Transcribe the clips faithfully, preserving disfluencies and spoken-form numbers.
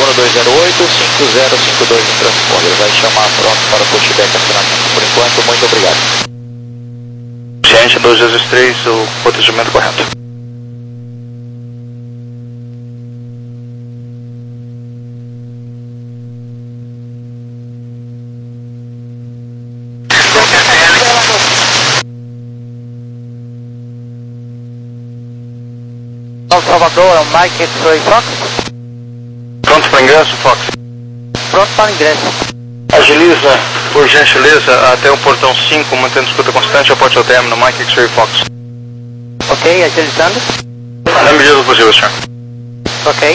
um dois zero oito, cinco zero cinco dois no transponder. Vai chamar pronto para o pushback acionamento. Por enquanto, muito obrigado. Ciente, dois vezes três, o protegimento correto. Salvador, Mike X-Ray Fox. Pronto para ingresso, Fox? Pronto para ingresso. Agiliza, por gentileza, até o portão cinco, mantendo escuta constante, aporte ao término, Mike X-Ray Fox. Ok, agilizando. Na medida do possível, senhor. Ok.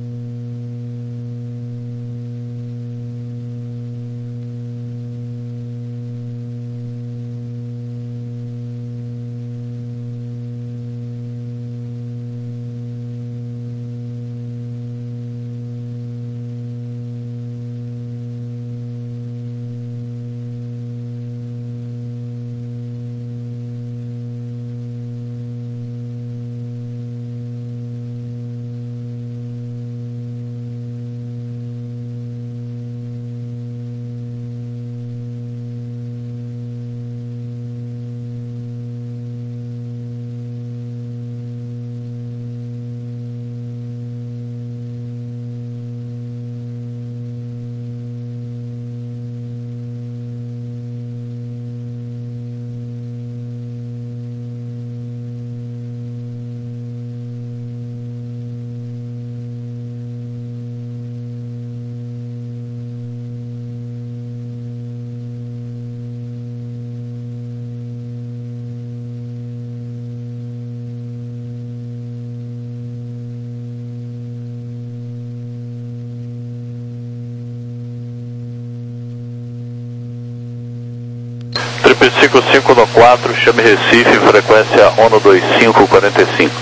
Triple cinco cinco no quatro, chame Recife, frequência ONU dois cinco quatro cinco.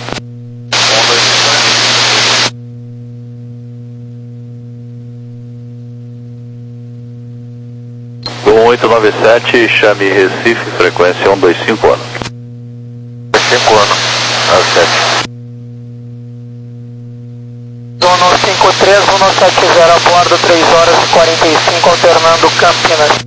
um oito nove sete, chame Recife, frequência um dois cinco ONU. cinco ONU, a sete. Zona cinco três um sete zero a bordo, três horas e quarenta e cinco, alternando Campinas.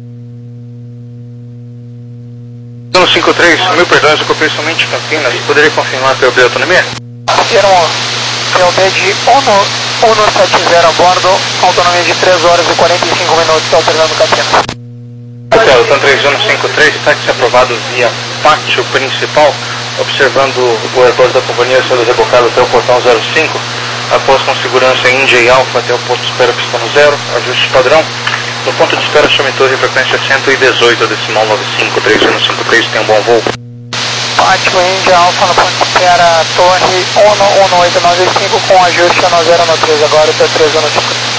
Zona cinco três, mil perdões, ocupei somente Campinas. Poderia confirmar a P O B autonomia? Afirmo, P O B de um sete zero a bordo, autonomia de três horas e quarenta e cinco minutos, alternando Campinas. Hotel, Tan três, Zona cinco três, táxi aprovado via pátio principal, observando o aeroporto da companhia sendo rebocado até o portão zero cinco, após com segurança em India e Alfa até o posto de espera pistão zero, ajuste padrão. No ponto de espera, chame torre, frequência cento e dezoito, decimal nove cinco três, Zona cinco três, tem um bom voo. Pátio India Alfa no ponto de espera, torre um um oito nove cinco com ajuste a zero no três, agora T três Zona cinco três.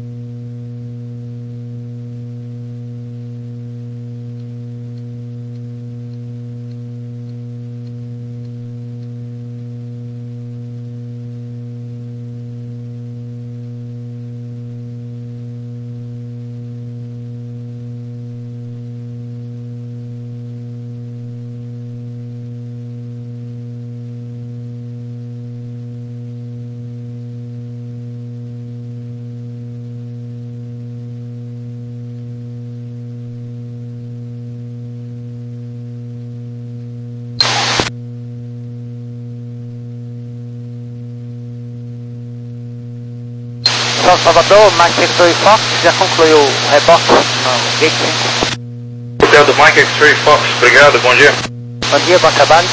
Salvador, Mike X-Ray Fox, já concluiu o reporte no Gate cinco. Hotel do Mike X-Ray Fox, obrigado, bom dia. Bom dia, bom trabalho.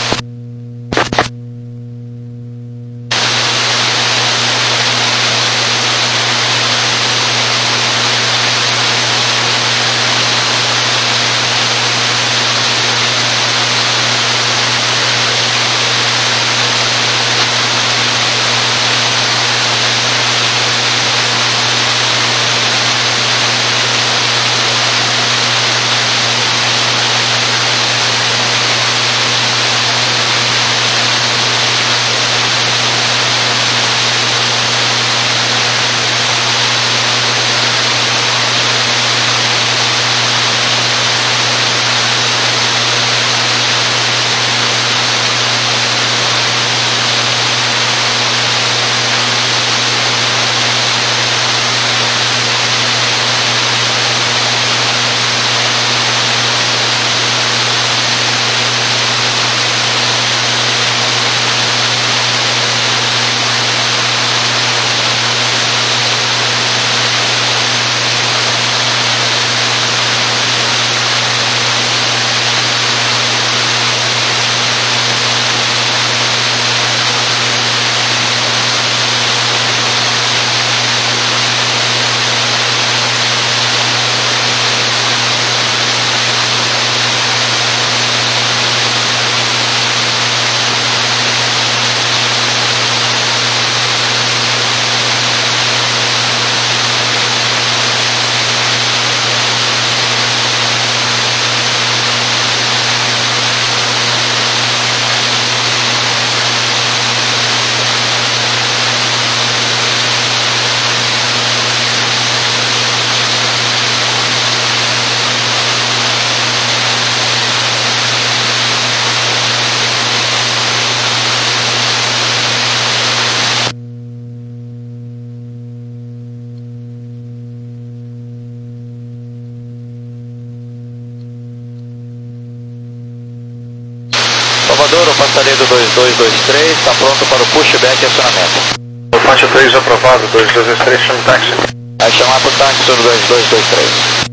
Salvador, o passageiro dois dois dois três está pronto para o pushback e acionamento. O Pátio três aprovado, dois dois dois três, chama o táxi. Vai chamar para o táxi no dois dois dois três.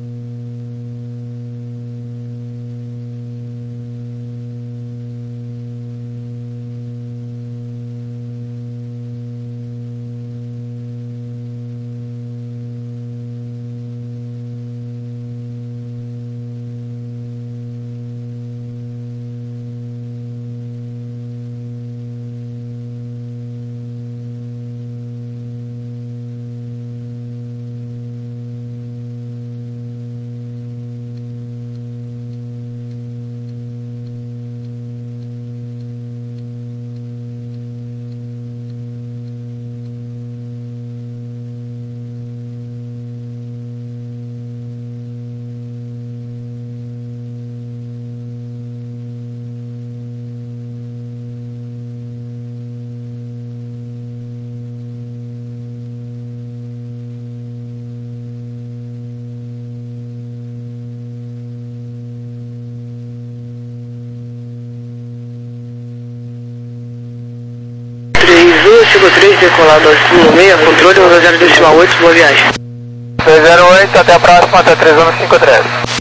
três um cinco três, decolado acima seis, controle um zero decimal oito, boa viagem. dois zero oito, até a próxima, até três um cinco três.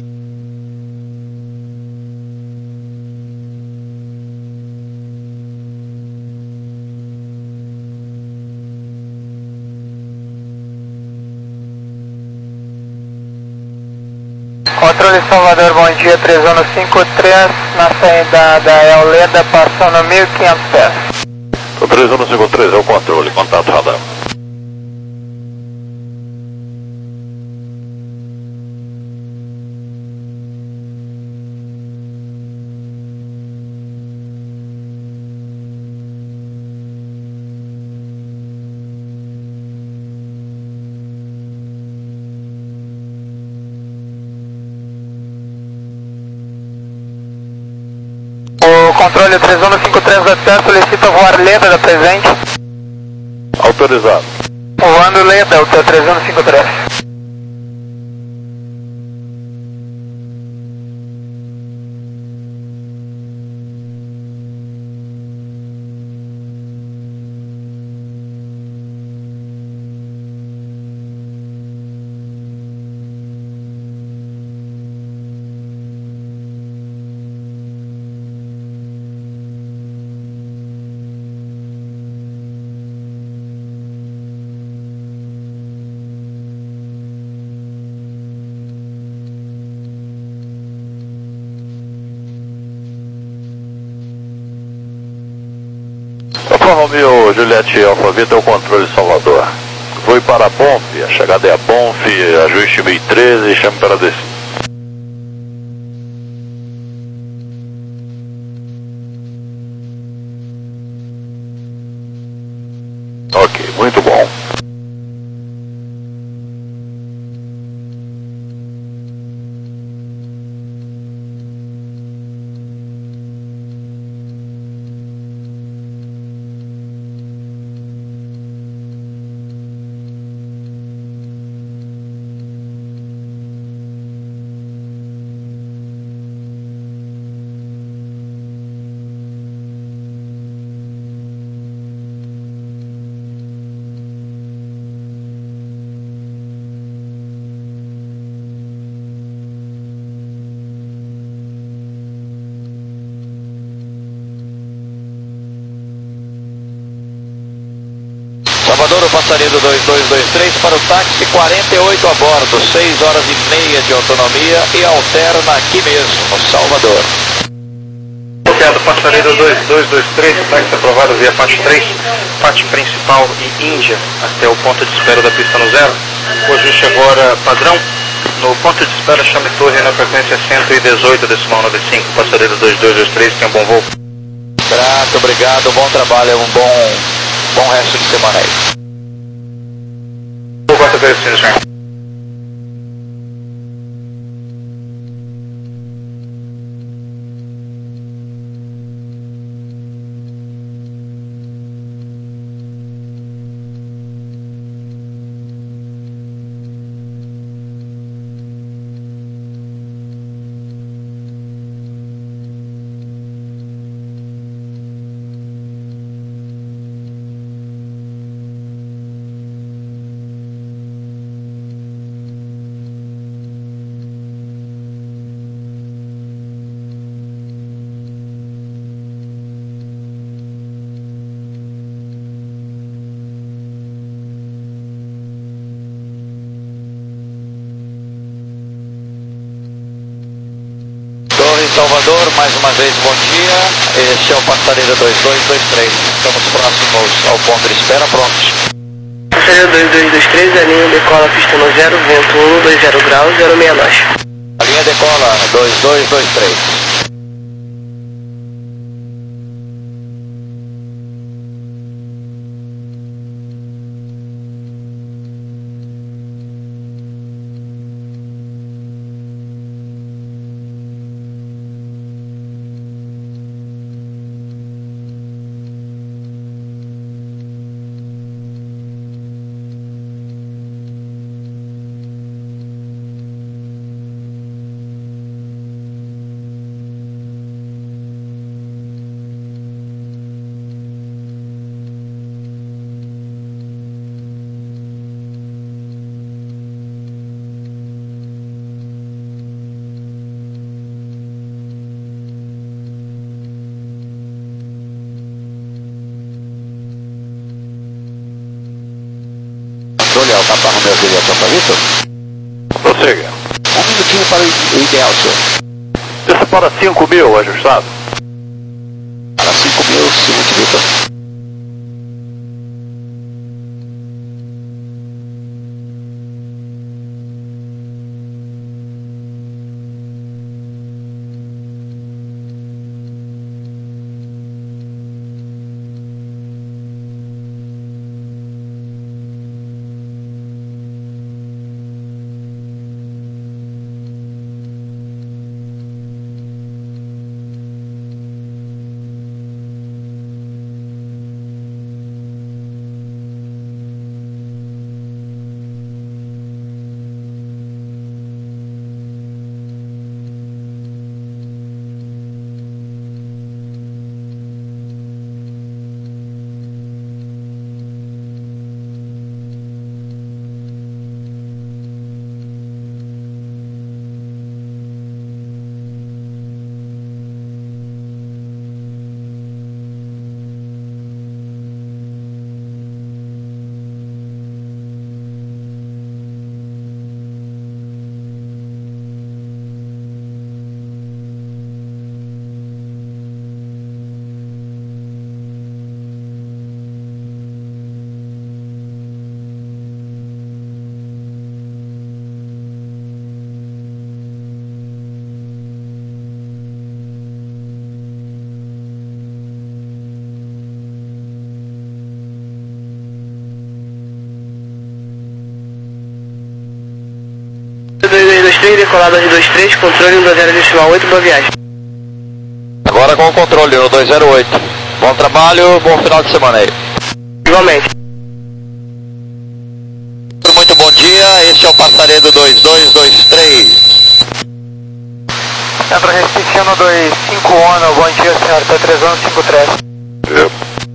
Controle Salvador, bom dia, três um cinco três, na saída da Euleda, passando mil e quinhentos pés. três um cinco três é o controle, contato radar. O controle três um cinco três da T E S solicita voar Leda da presente. Autorizado. Voando Leda, o teu três um cinco três. Alfa Romeo Juliette Alfa Vita é o controle Salvador. Fui para a Bonf, a chegada é a Bonf, ajuste mil e treze e chame para descer. Ok, muito bom. Salvador, o passageiro dois dois dois três para o táxi, quarenta e oito a bordo, seis horas e meia de autonomia e alterna aqui mesmo, Salvador. Bloqueado, passageiro dois dois dois três, táxi aprovado via Pátio três, Pátio principal e Índia, até o ponto de espera da pista no zero. O ajuste agora padrão. No ponto de espera, chame torre na frequência cento e dezoito, decimal noventa e cinco, passageiro dois dois dois três, tenha um bom voo. Grato, obrigado, bom trabalho, um bom, bom resto de semana aí. quarta-feira, senhor. Salvador, mais uma vez, bom dia. Este é o Passaredo dois dois dois três. Estamos próximos ao ponto de espera, prontos. Passaredo dois dois dois três, a linha decola pista no zero, vento um, dois zero graus, zero seis nós. A linha decola dois dois dois três. Olha o Papa Romeo Juliette Alfa Vitor. Prossiga. Um minutinho para o ideal, senhor. Isso para cinco mil, ajustado. Para cinco mil, seguinte, Vitor. dois dois dois três, decolado dois dois três, controle um dois zero decimal oito, boa viagem. Agora com o controle no dois zero oito. Bom trabalho, bom final de semana aí. Igualmente. Muito bom dia, este é o Passaredo dois dois dois três. Centro Recife dois cinco um, bom dia, senhor, T três um cinco três. Eu.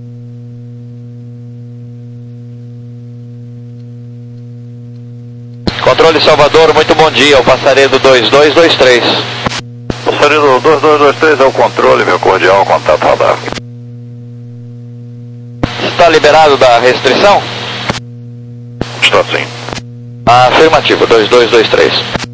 Controle Salvador, muito bom dia, o Passaredo dois dois dois três. Passaredo dois dois dois três é o controle, meu cordial, contato radar. Está liberado da restrição? Está sim. Afirmativo, dois dois dois três.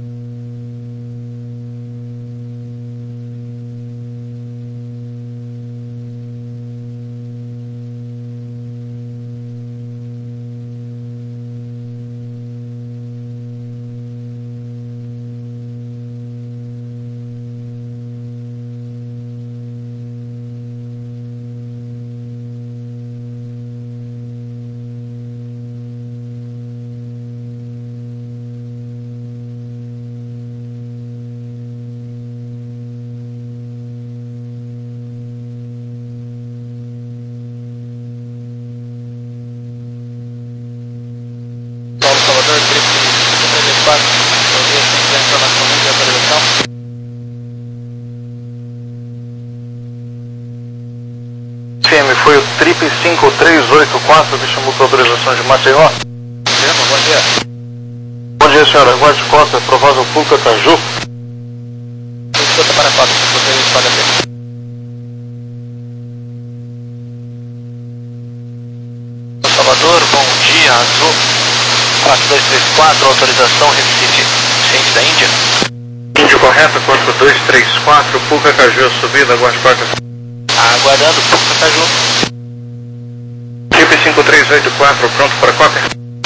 C M foi o triplo cinco três oito quatro que chamou para autorização de Maceió. Bom dia. Bom dia, senhora. Aguarde Costa, provável Puca Caju. Escuta para quatro, você pode abrir. Salvador, bom dia, Azul. quatro dois três quatro, autorização Recife, ciente da Índia. Índio correta, quatro dois três quatro, Puca Caju, subida, aguarde porta. Aguardando, Puca Caju. Trip cinco três oito quatro, pronto para cópia.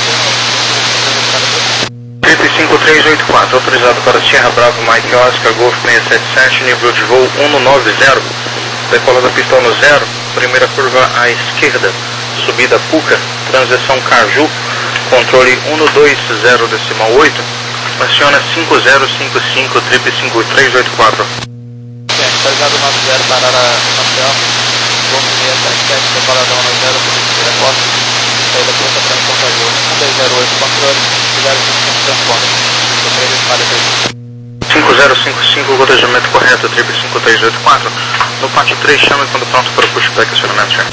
Trip cinco três oito quatro, autorizado para Sierra Bravo, Mike Oscar, Golf seiscentos e setenta e sete, nível de voo cento e noventa. Decola da pista no zero, primeira curva à esquerda, subida Puca, transição Caju, controle cento e vinte decimal oito, aciona cinco zero cinco cinco, trip cinco três oito quatro. Carregado nove zero, parar a Maceió, Golf seiscentos e setenta e sete, decoladão no zero, primeira costa, saída pronta, transição Caju, um dois zero oito, controle, zero cinco cinco, transponder, cinco três oito quatro. cinco zero cinco cinco, cotejamento correto, trip cinco três oito quatro, no pátio três, chame quando pronto para o pushback, acionamento, senhor.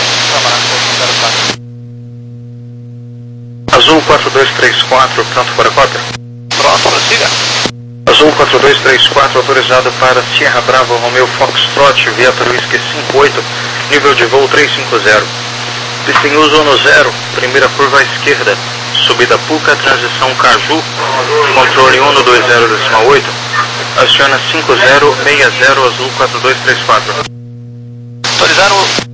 Azul quatro dois três quatro, pronto para cópia. Pronto, prossiga. Azul quatro dois três quatro, autorizado para Sierra Bravo, Romeo Foxtrot, via para o Whisky cinco oito, nível de voo trezentos e cinquenta. Pista em uso no zero, primeira curva à esquerda, subida Puca, transição Caju, controle cento e vinte decimal oito, aciona cinco zero seis zero, Azul quatro dois três quatro. Autorizar o...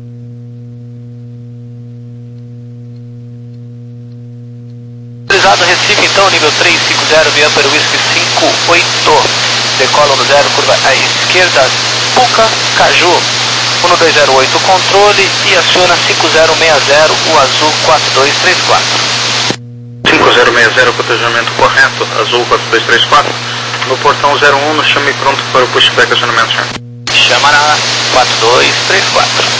Autorizado Recife, então, nível trezentos e cinquenta, via para o Whisky cinco oito, decola no zero, curva à esquerda, Puca, Caju, cento e vinte oito, controle e aciona cinco zero seis zero, o Azul quatro dois três quatro. cinco zero seis zero, cotejamento correto, Azul quatro dois três quatro, no portão zero um, no chame pronto para o pushback, acionamento, senhor. Chamará quatro dois três quatro.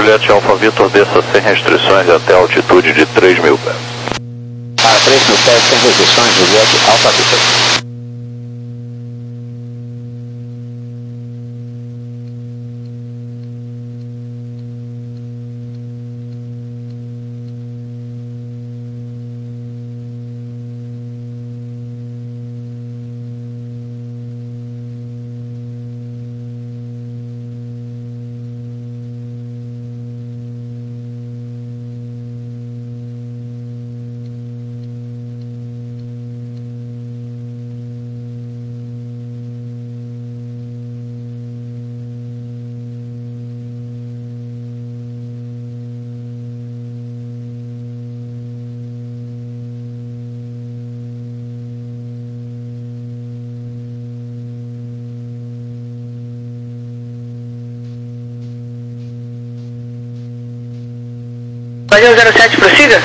Juliette Alfa Vitor, desça sem restrições até a altitude de três mil pés. Para três mil pés sem restrições, Juliette Alfa Vitor. Guardião zero sete, prossiga.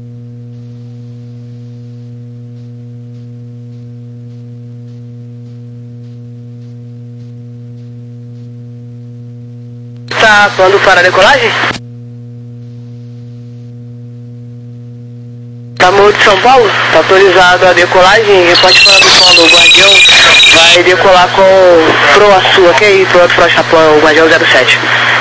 Tá quando para a decolagem? Tá Morro de São Paulo, tá autorizado a decolagem, reporte fora do solo, o Guardião vai decolar com proa sua, ok? Pronto para o Chapão, o Guardião zero sete.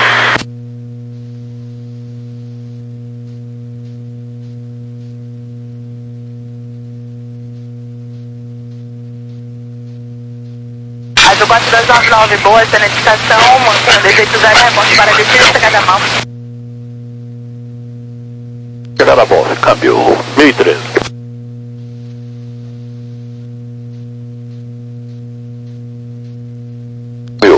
Azul quatro dois nove nove, boa, excelente estação, mantendo dezeito zero, reporte para destino, chegada a mão. Chegada a Bonf, câmbio mil e treze. Mil.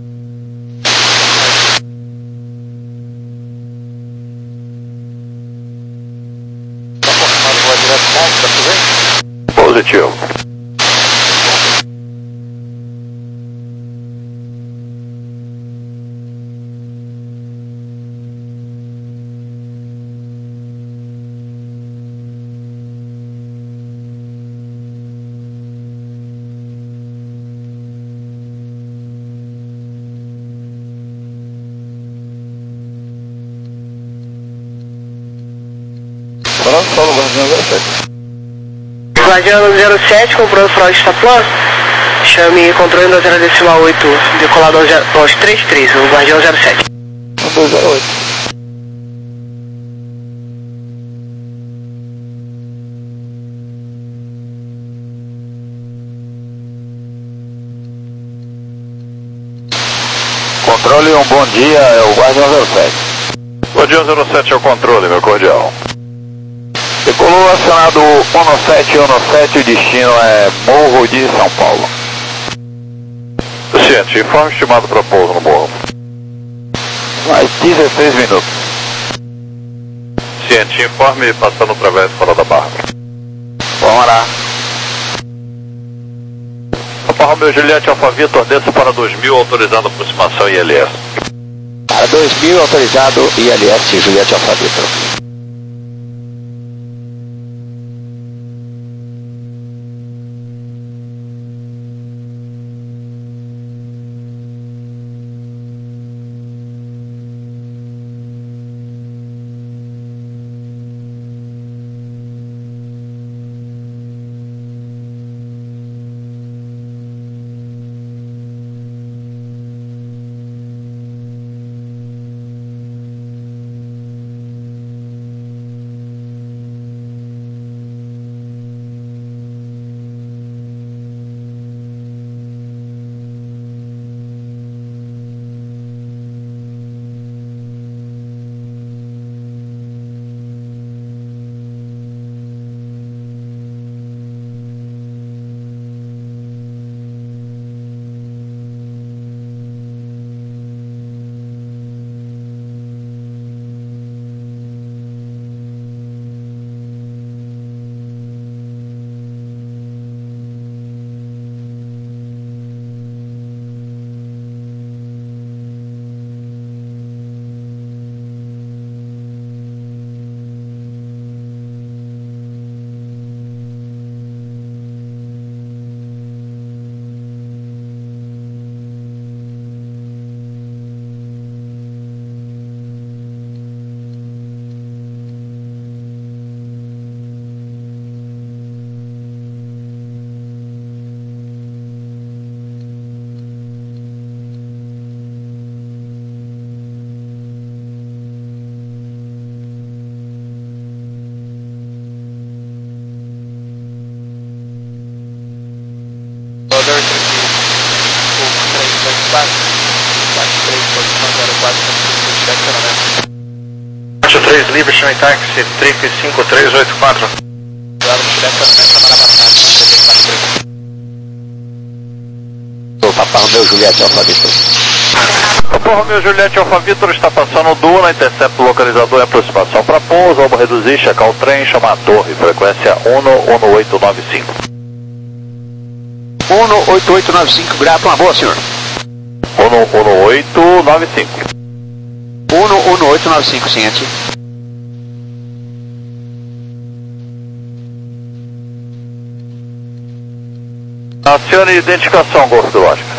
Tá confirmado voa direto ponto, tá tudo bem? Positivo. Pronto, solo Guardião zero sete. Guardião zero sete, comprou o Frost Taplan. Chame controle da zero decimal oito, decolado aos, aos trinta e três, o Guardião zero sete. dois zero oito. Controle, um bom dia, é o Guardião zero sete. Guardião zero sete é o controle, meu cordial. Decolou acionado um sete um sete, o destino é Morro de São Paulo. Ciente, informe estimado para pouso no morro. Mais dezesseis minutos. Ciente, informe passando através fora da barra. Vamos lá. Alfa Romeo Juliette Alfa Vitor, desça para dois mil, autorizando aproximação I L S. Para dois mil, autorizado I L S, Juliette Alfa Vitor. Pátio três, livre, chame táxi, trip cinco três oito quatro. Papa Romeu Juliette Alfa Vitor. Papa Romeu Juliette Alfa Vitor está passando Duna, intercepto localizador e aproximação para pouso, vamos reduzir, checar o trem, chamar a torre, frequência um um oito nove cinco. um oito oito nove cinco, grata, uma boa, senhor. um um oito nove cinco. um um oito nove cinco, ciente. Acione identificação, Golfo do Oscar.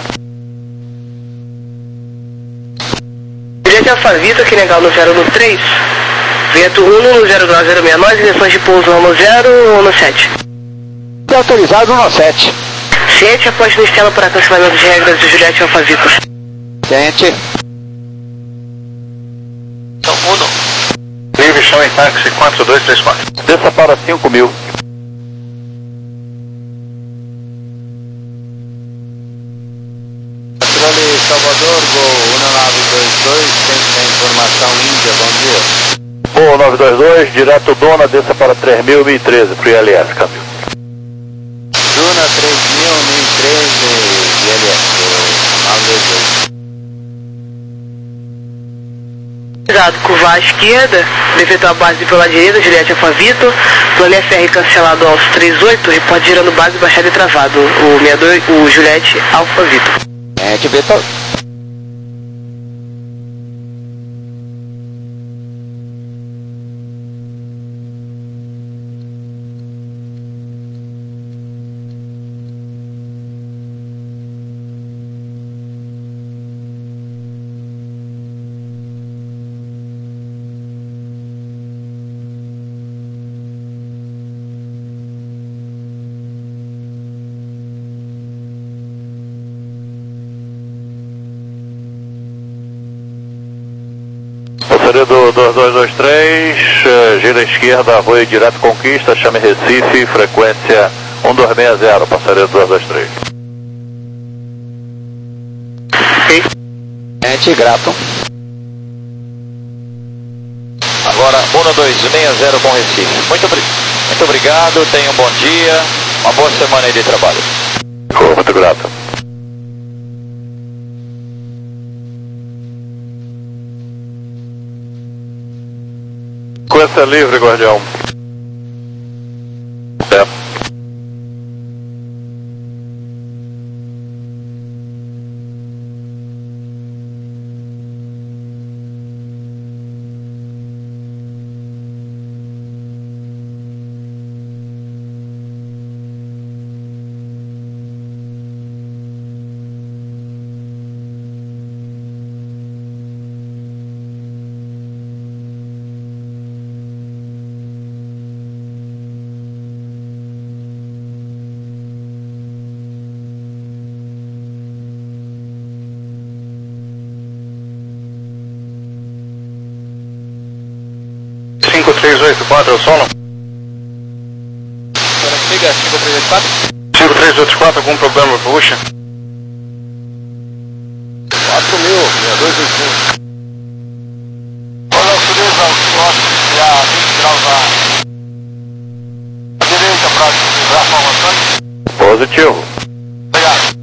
Juliette Alfa Vitor, que legal no zero um três. Vento um no zero nove zero seis nove, direções de pouso no zero ou no sete. Autorizado no sete. Ciente, após no estela para cancelamento de regras de Juliette Alfa Vitor. Ciente. Então, Uno. Livre, chame táxi quatro dois três quatro. Desça para cinco mil. Controle Salvador, Gol um nove dois dois, tem informação Índia, bom dia. Gol nove dois dois, direto Dona, desça para três mil, mil e treze, Free L S, câmbio. Duna três mil, mil e treze, I L S, nove dois dois. Cuidado, curvar à esquerda, defeito a base pela direita, Juliette Alfa Vitor, plano F R cancelado aos trinta e oito, reporte girando base, baixado e travado, o sessenta e dois, o Juliette Alfa Vitor. Ciente, Vitor. Passaria do dois dois dois três, gira à esquerda, arroio direto Conquista, chame Recife, frequência um dois seis zero, passaria do dois dois três. Ok. Ciente, grato. Agora um dois seis zero com Recife. Muito, obri muito obrigado, tenha um bom dia, uma boa semana aí de trabalho. Muito grato. Frequência livre, Guardião. É. cinco três oito quatro, é o sono? Liga cinco três oito quatro. cinco três oito quatro, algum problema, puxa? quatro mil, seis dois oito cinco. Olha, autoriza o próximo e a vinte graus à direita para utilizar a formação. Positivo. Obrigado.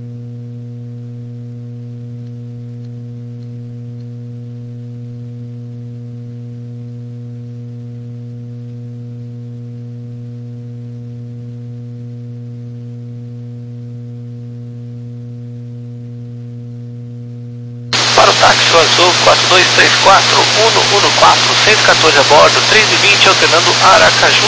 Para o táxi azul quatro dois três quatro, um um quatro, cento e quatorze a bordo, três e vinte alternando Aracaju.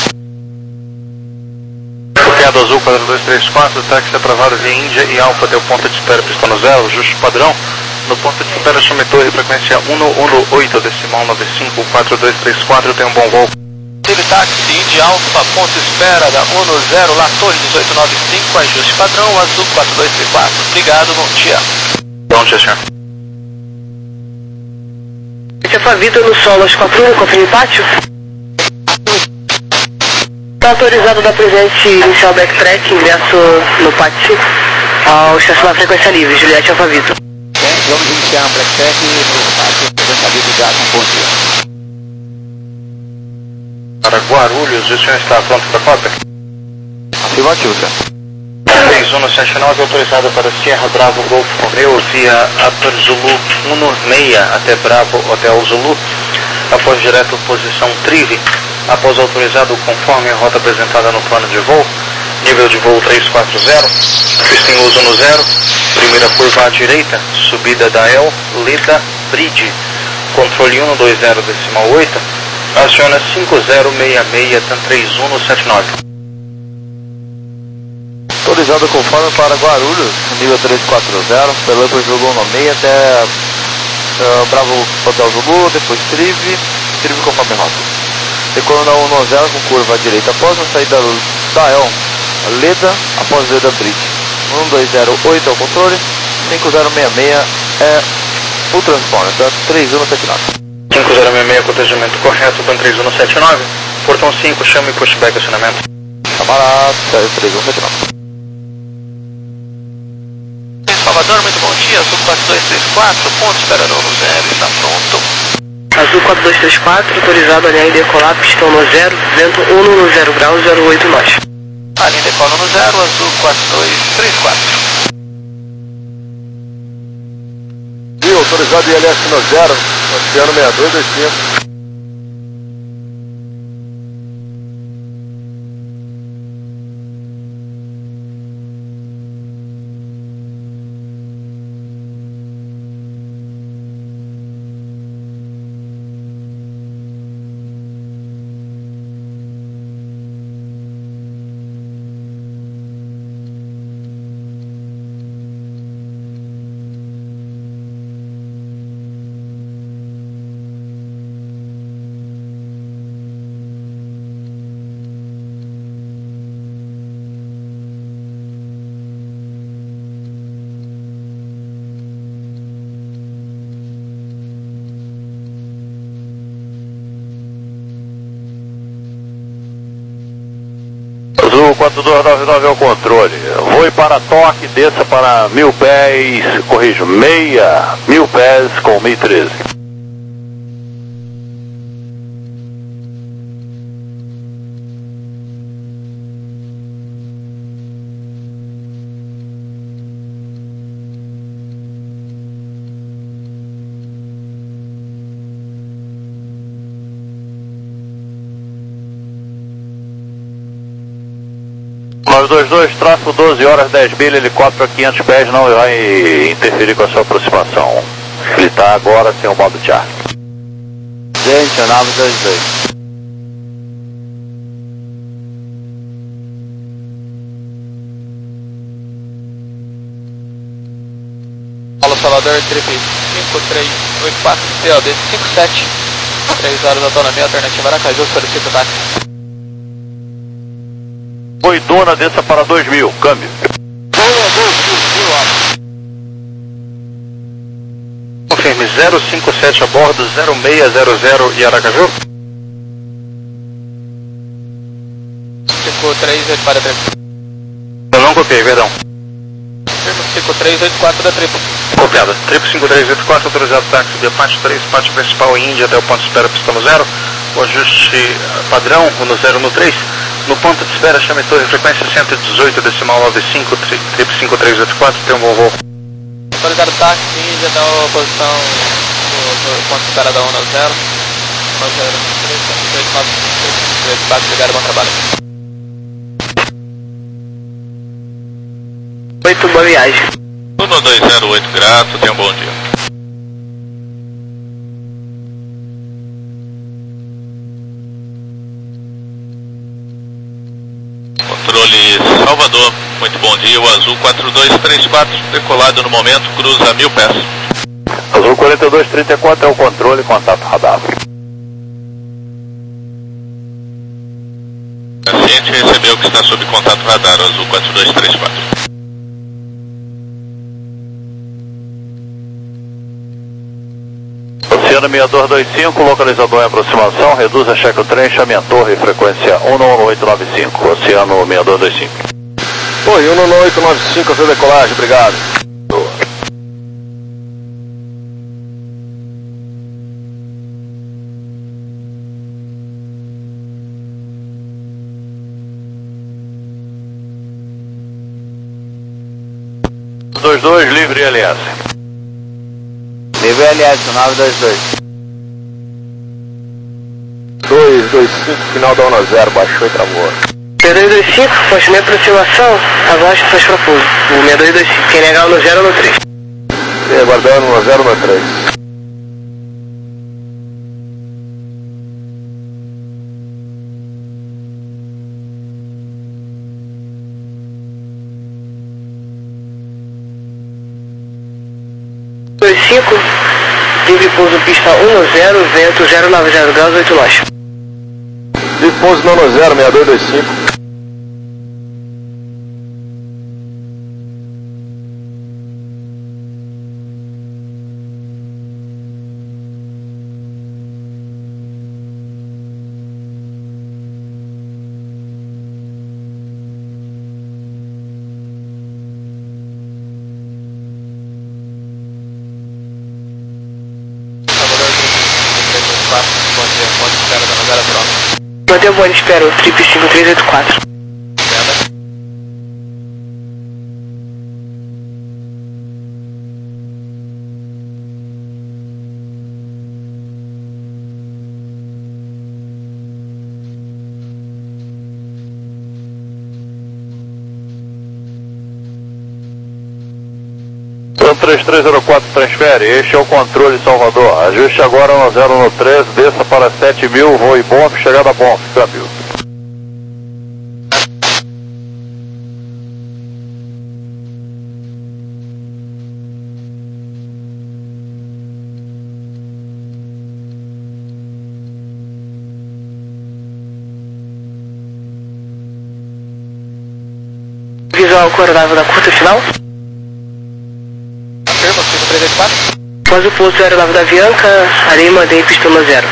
Copiado azul quatro dois três quatro, táxi aprovado via Índia e Alfa, deu ponto de espera, pista no zero, ajuste padrão. No ponto de espera, chame torre, frequência um um oito, decimal nove cinco quatro dois três quatro, tem um bom voo. Teve táxi Índia Alfa, ponto espera da um zero, lá torre dezoito nove cinco, ajuste padrão, azul quatro dois três quatro. Obrigado, bom dia. Bom dia, senhor. Alfa Vitor no solo aos quatro um, confirme pátio. Está autorizado da presente inicial backtrack, ingresso no pátio ao estacionar frequência livre, Juliette Alfa Vitor. Ciente, vamos iniciar um black check no pátio, obrigado, um bom dia. Para Guarulhos, o senhor está pronto para a cota? Afirmativo, senhor. três um sete nove, autorizado para Sierra Bravo Golf Romeo via Upper Zulu um seis até Bravo Hotel Zulu, após direto posição Trive, após autorizado conforme a rota apresentada no plano de voo, nível de voo três quatro zero, pista em uso no zero, primeira curva à direita, subida da El, Leda, Bridge, controle um dois zero decimal oito, aciona cinco zero seis seis, TAM três um sete nove. Autorizado conforme para Guarulhos, nível três quatro zero, pelo por Zulu no meio até uh, Bravo Hotel Zulu, depois Trive, Trive conforme rota. Decolando a um zero com curva à direita após a saída da El, Leda, após Leda Bridge. um dois zero oito é o controle, cinco zero seis seis é o transponder, tá? três um sete nove. cinco zero seis seis, protegimento correto, TAM três um sete nove, portão cinco, chame e pushback acionamento. Camarada, três um sete nove. Salvador, muito bom dia, Azul quatro dois três quatro, ponto espera no zero, está pronto. Azul quatro dois três quatro, autorizado a linha e decolar, pistão no zero, vento um no zero grau, zero oito nós. A linha decola no zero, Azul quatro dois três quatro. E autorizado I L S no zero, Oceano seis dois dois cinco. Azul quatro dois nove nove é o controle. Voe para toque, desça para mil pés, corrijo, meia, mil pés com mil e treze. nove dois dois, tráfego doze horas, dez milhas, helicóptero a quinhentos pés, não vai interferir com a sua aproximação. Ele está agora sem o modo Charlie. Gente, a nave dois dois. Paulo Salvador, trip cinco três oito quatro, C O D cinco sete, três horas de autonomia, alternativa Aracaju, solicito táxi. Oi, dona, desça para dois mil, câmbio. Confirme zero cinco sete a bordo, zero seis zero zero e Aracaju. cinco três oito quatro da trip. Eu não copiei, perdão. Confirmo cinco três oito quatro da trip. Copiada. Trip cinco três oito quatro, autorizado táxi de parte três, parte principal em Índia até o ponto de espera, pistão no zero. O ajuste padrão, no zero no três. No ponto de espera, chame torre, frequência cento e dezoito decimal noventa e cinco, trip cinco três oito quatro, tem um bom voo. Autorizado táxi, Índia até a posição do, do ponto de espera da um no zero. no zero três cinco três nove três quatro, obrigado, bom trabalho. Oito, boa viagem. um dois zero oito, grato, tenha um bom dia. Controle Salvador, muito bom dia, o Azul quatro dois três quatro, decolado no momento, cruza mil pés. Azul quarenta e dois trinta e quatro é o controle, contato radar. A ciente recebeu que está sob contato radar, Azul quatro dois três quatro. Oceano seis dois dois cinco, localizador em aproximação, reduz a cheque o trem, chame a torre, frequência um um oito nove cinco, Oceano seis dois dois cinco. Oi, um um oito nove cinco, a sua decolagem, obrigado. dois dois, livre L S. Livre L S, nove dois dois. dois dois cinco, final da onda zero, baixou e travou. seis dois dois cinco, foste minha aproximação, agora faz para pouso. O seis dois dois cinco, quem negar no zero no três. E aguardando no zero no três. dois cinco, livre pouso pista um zero, vento zero nove zero graus, oito nós. Livre pouso não no zero, seis dois dois cinco. Mantenha o bonde, espera, o trip cinco três oito quatro. três três zero quatro transfere, este é o controle Salvador. Ajuste agora no zero no três, desça para sete mil, voe bom, chegada bom, câmbio. Visual coordenado da curta final. Após o pouso zero nove da Avianca, areia mandei pista no zero.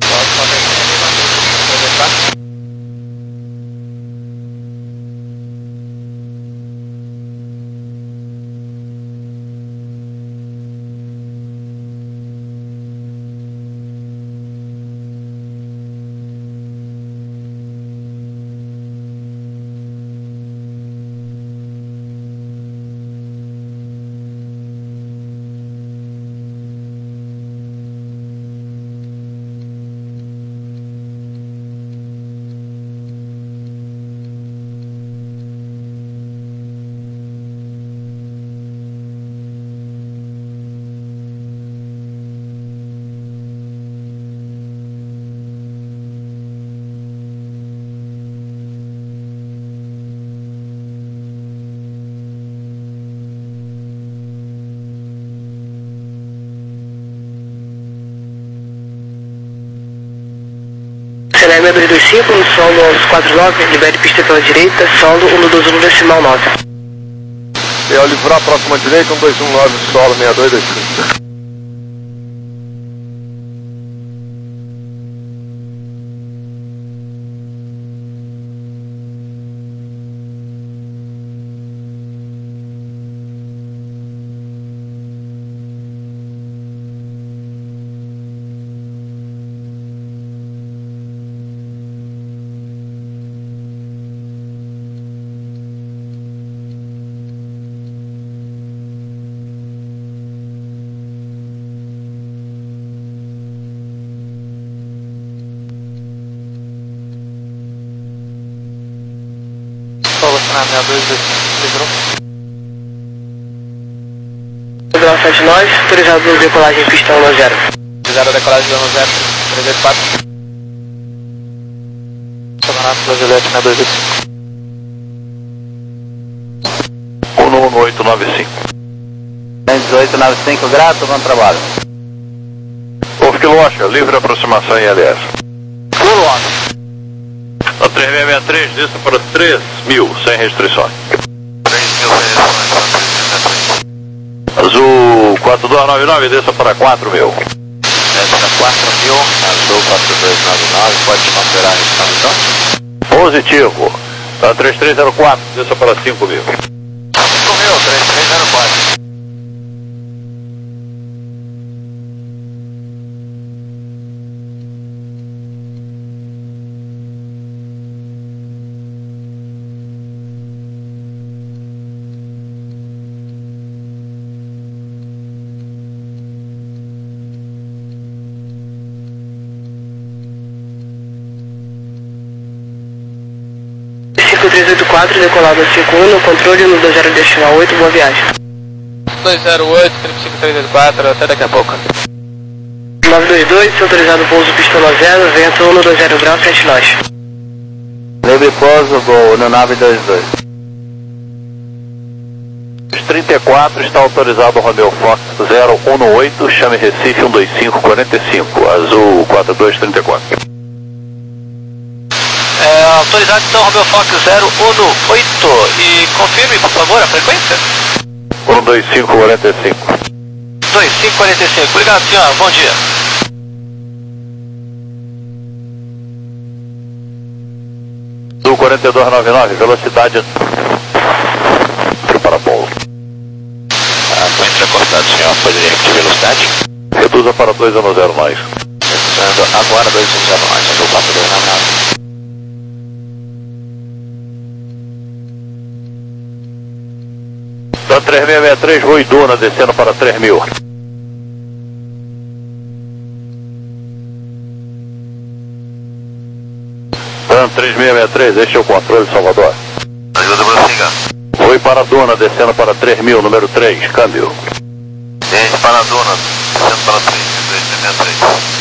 seis dois dois cinco, no solo onze quatro nove, libere pista pela direita, solo um dois um decimal nove. E ao livrar a próxima direita, um dois um nove, solo seis dois dois cinco. seis dois dois cinco, livrou. Livrou sete nós, autorizado decolagem pista um zero. Autorizado decolagem um zero, três oito quatro. Sonorato da Juliette seis dois dois cinco. um um oito nove cinco. dezoito nove cinco, grato, bom trabalho. Wolf Kilocha, livre aproximação em L S. Puro homem. A três seis seis três, desça para três mil, sem restrições. três mil restrições, Azul quatro dois nove nove, desça para quatro mil. Desce para quatro mil, Azul quatro dois nove nove, pode considerar a então? Positivo. A três três zero quatro, desça para cinco mil. cinco mil, três três zero quatro. três oito quatro, decolado cinco um, no controle no dois zero decimal oito, boa viagem. dois zero oito, cinco três oito quatro, até daqui a pouco. nove dois dois, autorizado pouso pistola zero, vento um no dois zero grau, sete nós. Livre pouso, voo no nove dois dois. trinta e quatro, está autorizado o Romeo Fox zero um oito, chame Recife um dois cinco quatro cinco, azul quatro dois três quatro. É, autorizado então Romeo Fox zero um oito e confirme por favor a frequência. um dois cinco quatro cinco. dois cinco quatro cinco, obrigado senhor, bom dia. Azul quatro dois nove nove, velocidade para pouso. Ah, foi entrecortado, senhor. Poderia repetir velocidade? Reduza para dois um zero nós. Reduzando agora dois um zero nós, Azul quatro dois nove nove. Da três seis seis três, Rui Duna, descendo para três mil. Dan três seis seis três, este é o controle de Salvador. Ajuda para ligar. Rui para Duna, descendo para três mil, número três, câmbio. Gente para a Duna, descendo para três, três seis seis três.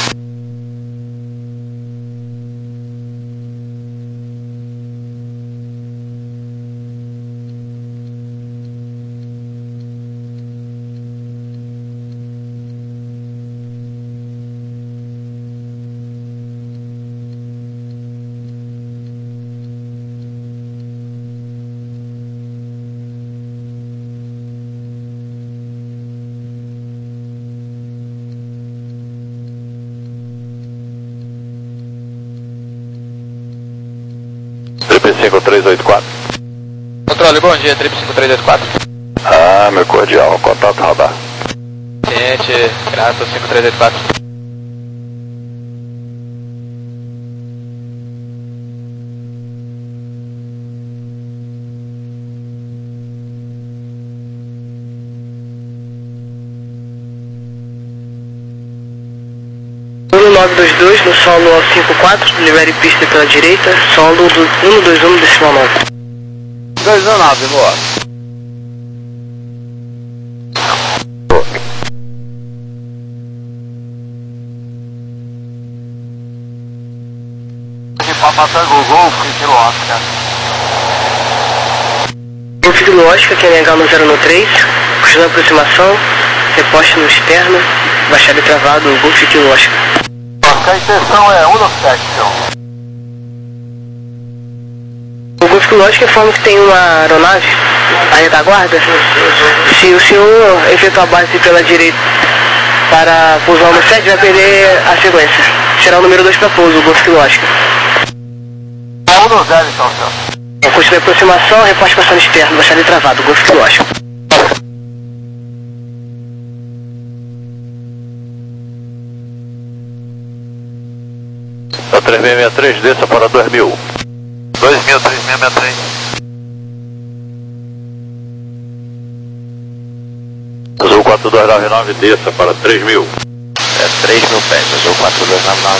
cinco três oito quatro. Controle, bom dia, trip cinco três oito quatro. Ah, meu cordial, contato radar. Ciente, grato, cinco três oito quatro. um nove dois dois, no solo ao cinco quatro, libere pista pela direita, solo do um dois um decimal nove. dois um nove, boa. Papa Tango Golf, Kilo Oscar. Golf Kilo Oscar, Q N H no zero um três, puxando a aproximação, reposte no externo, baixado e travado, Golf Kilo Oscar. A intenção é um sete, então. O Golf Kilo Oscar informa que tem uma aeronave, a retaguarda. Se o senhor efetuar a base pela direita para pousar no sete, vai perder a sequência. Será o número dois para pouso, o Golf Kilo Oscar. É um zero, então, senhor. Continue a aproximação, reposte passando externo, baixado e travado, Golf Kilo Oscar. Da três seis seis três, desça para dois mil. dois mil, três seis seis três. Azul quatro dois nove nove, desça para três mil. É três mil pés, Azul quatro dois nove nove.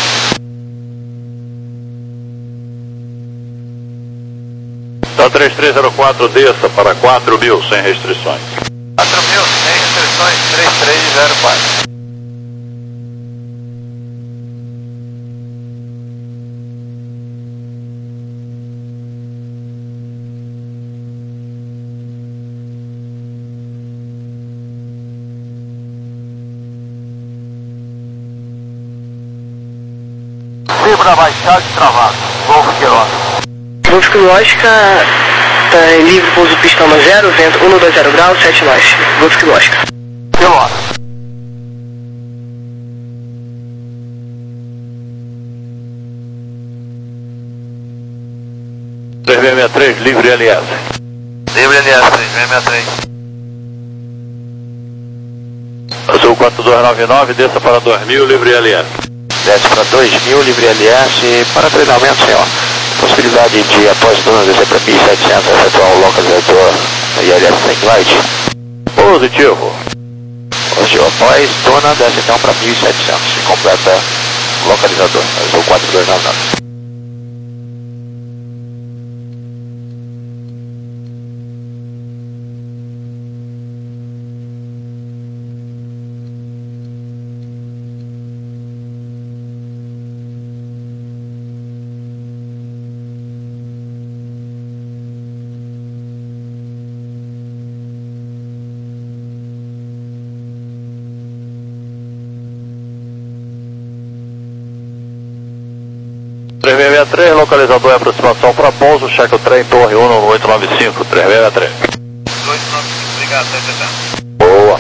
Da três três zero quatro, desça para quatro mil, sem restrições. quatro mil, sem restrições, três três zero quatro. Fibra baixada e travado. Golf Queiroz. Golf Kilo Oscar, tá em livre pouso pista no zero, vento um dois zero grau, sete nós. Golf Kilo Oscar. Queiroz. três seis seis três, livre L S. Livre L S, três seis seis três. Azul quatro dois nove nove, desça para dois mil, livre L S. Desce para dois mil, livre L S. Para treinamento, senhor. Possibilidade de, após Duna, descer para mil e setecentos, efetuar o localizador I L S sem glide. Positivo. Positivo. Após Duna, desce então para mil e setecentos e completa o localizador. Azul quatro dois nove nove. três seis seis três, localizador em aproximação para pouso, cheque o trem, torre um no oito nove cinco, três seis seis três. oito nove cinco, obrigado, tá, tá, tá. Boa.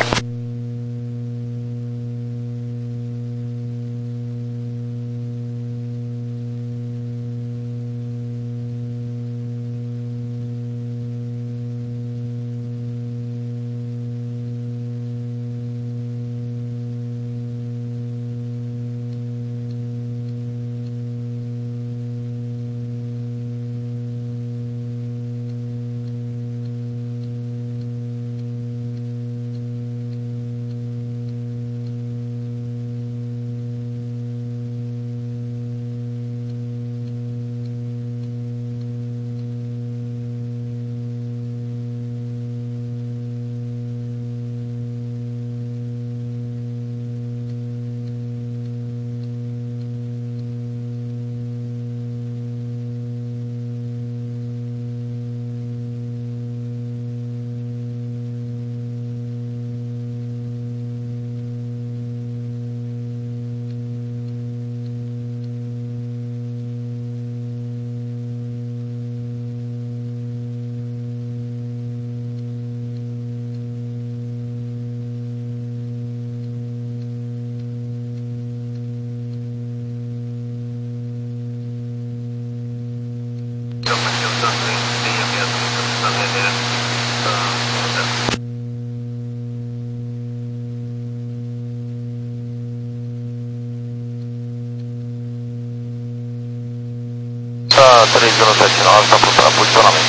três zero sete nove, tá para posicionamento.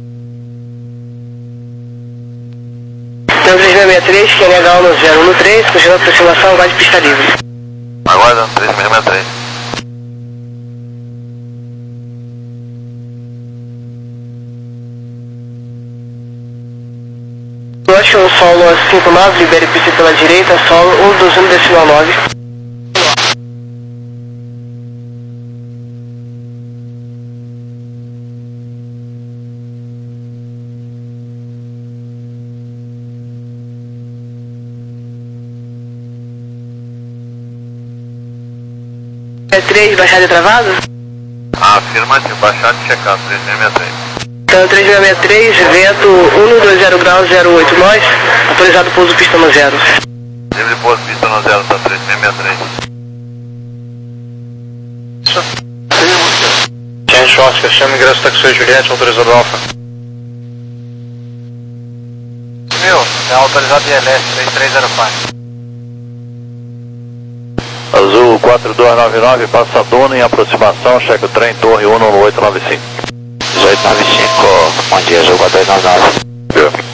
Então três seis seis três, que é legal no zero um três, continuando a aproximação, aguarde pista livre. Aguarda, três seis seis três. Norte um solo cinco nove, libere pista pela direita, solo um dois um decimal nove. três, baixada e travado? Afirmativo, baixado e checado, três seis seis três. Então três seis seis três, vento um dois zero graus, zero oito nós, autorizado pouso pista no zero. Livre pouso pista no zero, tá três seis seis três. Gente, Oscar, chama ingresso taxi Juliette, autorizado Alfa. Meu, é autorizado I L S três três zero quatro. Azul quatro dois nove nove, passa Duna em aproximação, cheque o trem, torre um no oito nove cinco. dezoito nove cinco, bom dia, Azul quatro dois nove nove. Viu?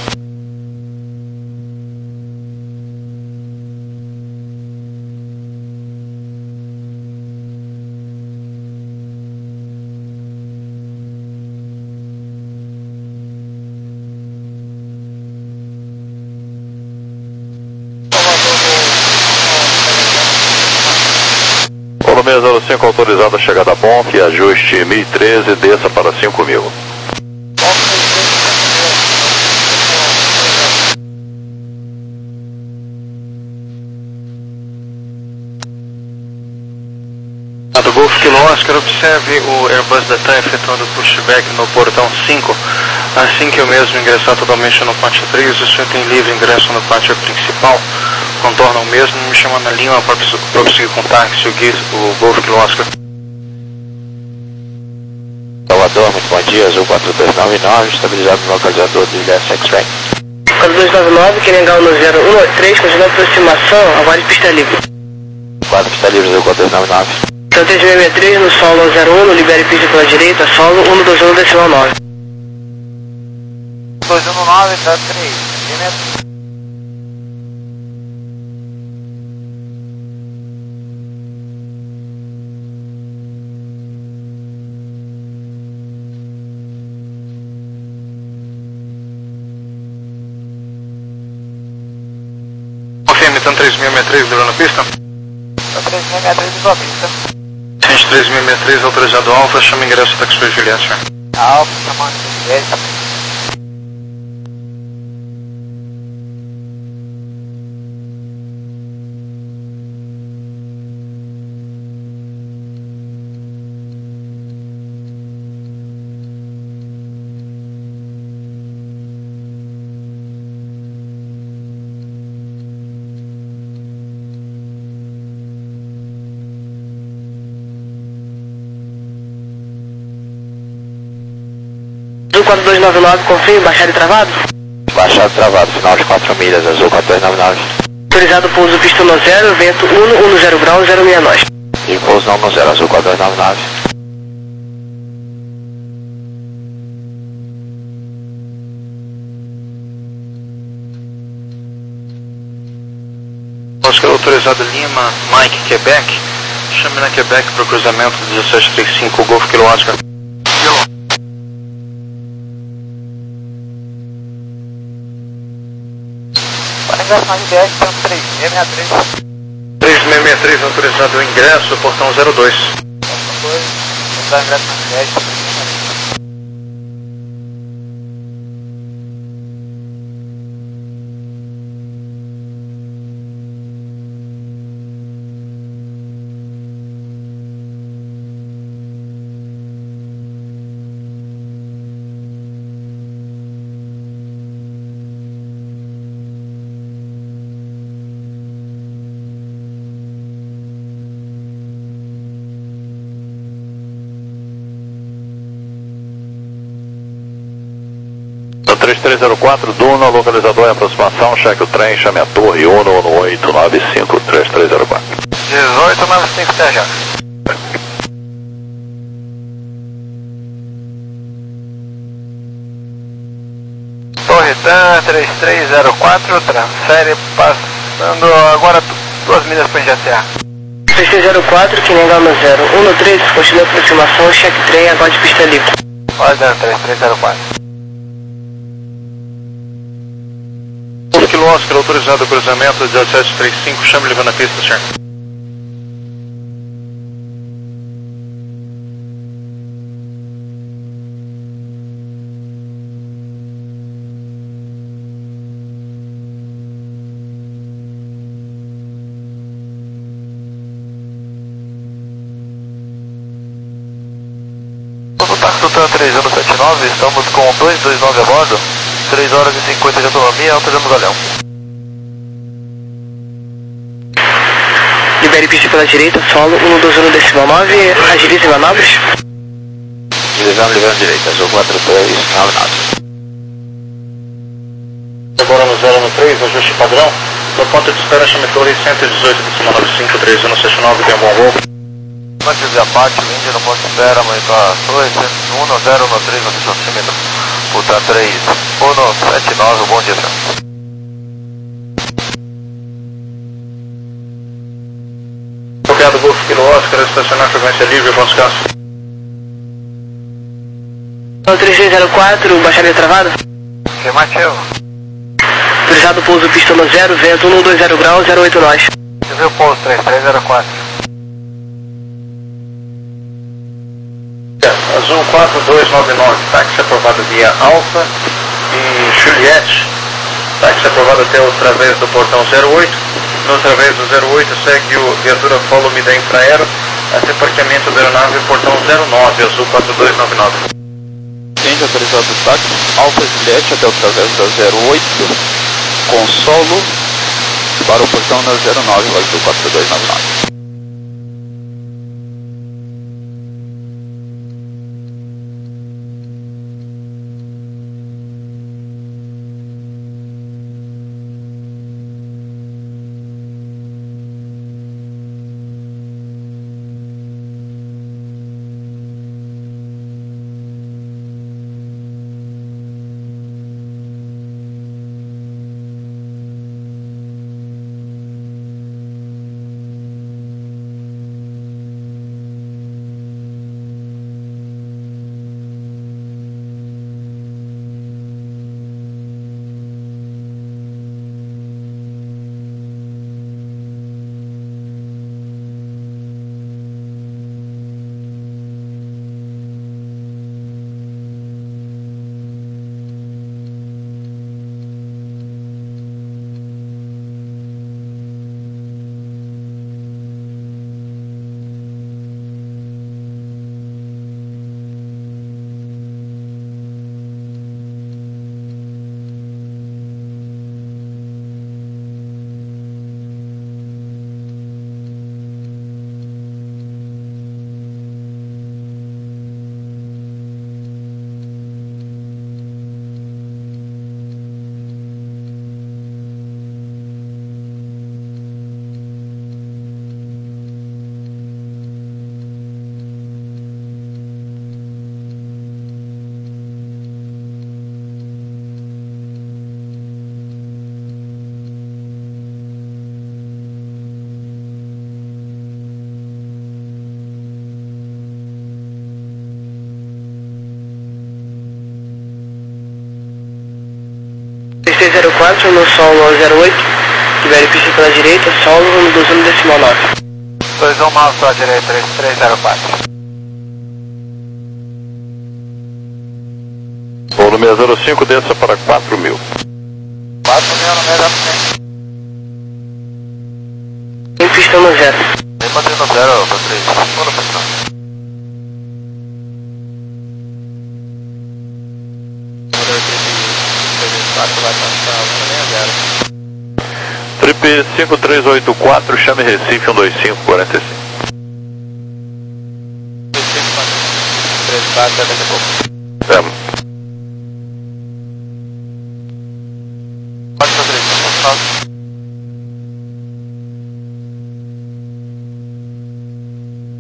seis zero cinco autorizado a chegada a Bonf, ajuste mil e treze, desça para cinco mil. Do Golf Kilo Oscar, observe o Airbus da TAM efetuando pushback no portão cinco. Assim que eu mesmo ingressar totalmente no pátio três, o senhor tem livre ingresso no pátio principal. Contorna o mesmo, me chama na linha para prosseguir com o táxi, o, Gui, o Golf Kilo Oscar. Salvador, muito bom dia, Azul quatro dois nove nove, estabilizado no localizador do I S X-Ray. quatro dois nove nove, que legal no zero um três, continuando a aproximação, aguarde pista livre. quatro pista livre, Azul quatro dois nove nove. Então três seis seis três no solo zero um, libere pista pela direita, solo um dois um decimal nove. dois um nove, tá três. Confirme, então três seis seis três, livrando a pista? três seis seis três, livrando a pista. Gente, três seis seis três, autorizado Alfa, chama ingresso taxi Juliette. Alfa, chamando Juliette. Azul quatro dois nove nove, confirme, baixado e travado. Baixado travado, final de quatro milhas, Azul quatro dois nove nove. Autorizado pouso pista no zero, vento um um zero grau, zero seis nove. E pouso não no zero, Azul quatro dois nove nove. Oscar autorizado Lima, Mike, Quebec. Chame na Quebec para o cruzamento dezessete trinta e cinco, Golf Kilo Oscar. Para ingressar em B R, tem um três seis seis três. três seis seis três autorizado o ingresso, portão zero dois. Portão dois, tentar ingresso em B R. três três zero quatro, Duna, localizador em aproximação, cheque o trem, chame a torre, Uno, Uno oito nove cinco, três três zero quatro. dezoito nove cinco, T J. Torre Dan, três três zero quatro, transfere, passando agora duas milhas para G C A. três três zero quatro, que nega no zero um três, continua a aproximação, cheque trem, agora de pista livre. Ordem três três zero quatro. Kilo Oscar autorizado o cruzamento dezessete trinta e cinco, chame levando a pista, senhor. Todo táxi Tutan três anos setenta e nove, estamos com dois dois nove a bordo, três horas e cinquenta de autonomia, autorizamos o Galeão. Libere pista pela direita, solo um dois um decimal nove, agilize manobras. Divisão liberando direita, Azul quatro dois nove nove. Agora no zero no três, ajuste padrão. Do ponto de espera, chame torre cento e dezoito decimal nove cinco, três um sete nove, tem um bom voo. Antes da parte, o Índia não pode esperar, monitor a torre um zero um três, no centímetro. Puta três um sete nove, bom dia, senhor. Bloqueado Golf Kilo Oscar, estacionar frequência livre, pontos caço. três três zero quatro, baixaria travada. Afirmativo. Autorizado pouso pista no zero, vento um dois zero grau, zero oito nove. Você viu o pouso três três zero quatro. Azul quatro dois nove nove, táxi aprovado via Alfa e Juliette. Táxi aprovado até o través do portão zero oito. No través do zero oito segue o viatura Follow Me da Infraero até parqueamento da aeronave portão zero nove, Azul quatro dois nove nove. Cliente autorizado do táxi, Alfa Juliette até o través da zero oito, com solo para o portão da zero nove, Azul quatro dois nove nove. quatro, no solo zero oito, libere pista pela direita, solo no doze no decimal nove. dois um nove pela direita, três três zero quatro. Voo seis zero cinco, desça para quatro mil. quatro mil no meio da frente. Em pista no zero. Vem mantendo no zero, para três. Toda pressão. Trip cinco três oito quatro, chame Recife um dois cinco quatro cinco. três quatro, daqui a pouco.